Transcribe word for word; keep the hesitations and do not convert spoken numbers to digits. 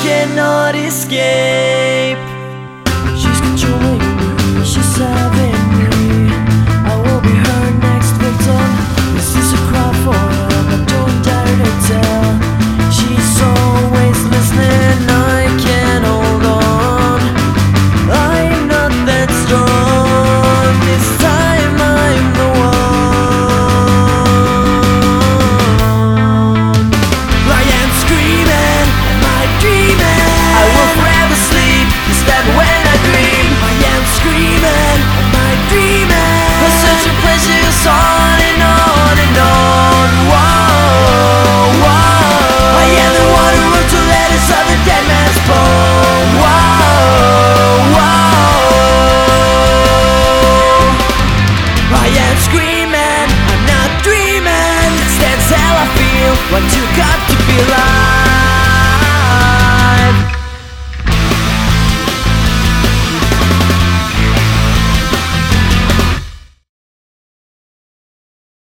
cannot escape. She's controlling me, she's having me. I will be her next victim. This is a cry for help, I don't dare to tell. She's always listening, I can't hold on. I am not that strong, this time I'm the one. I am screaming, am I dreaming? I will forever sleep, instead when I dream. I am screaming, am I dreaming? For such a pleasure's on and on and on. Whoa, whoa. I am the one who wrote two letters of the dead man's poem. Whoa, whoa. I am screaming, I'm not dreaming. That's how I feel when you got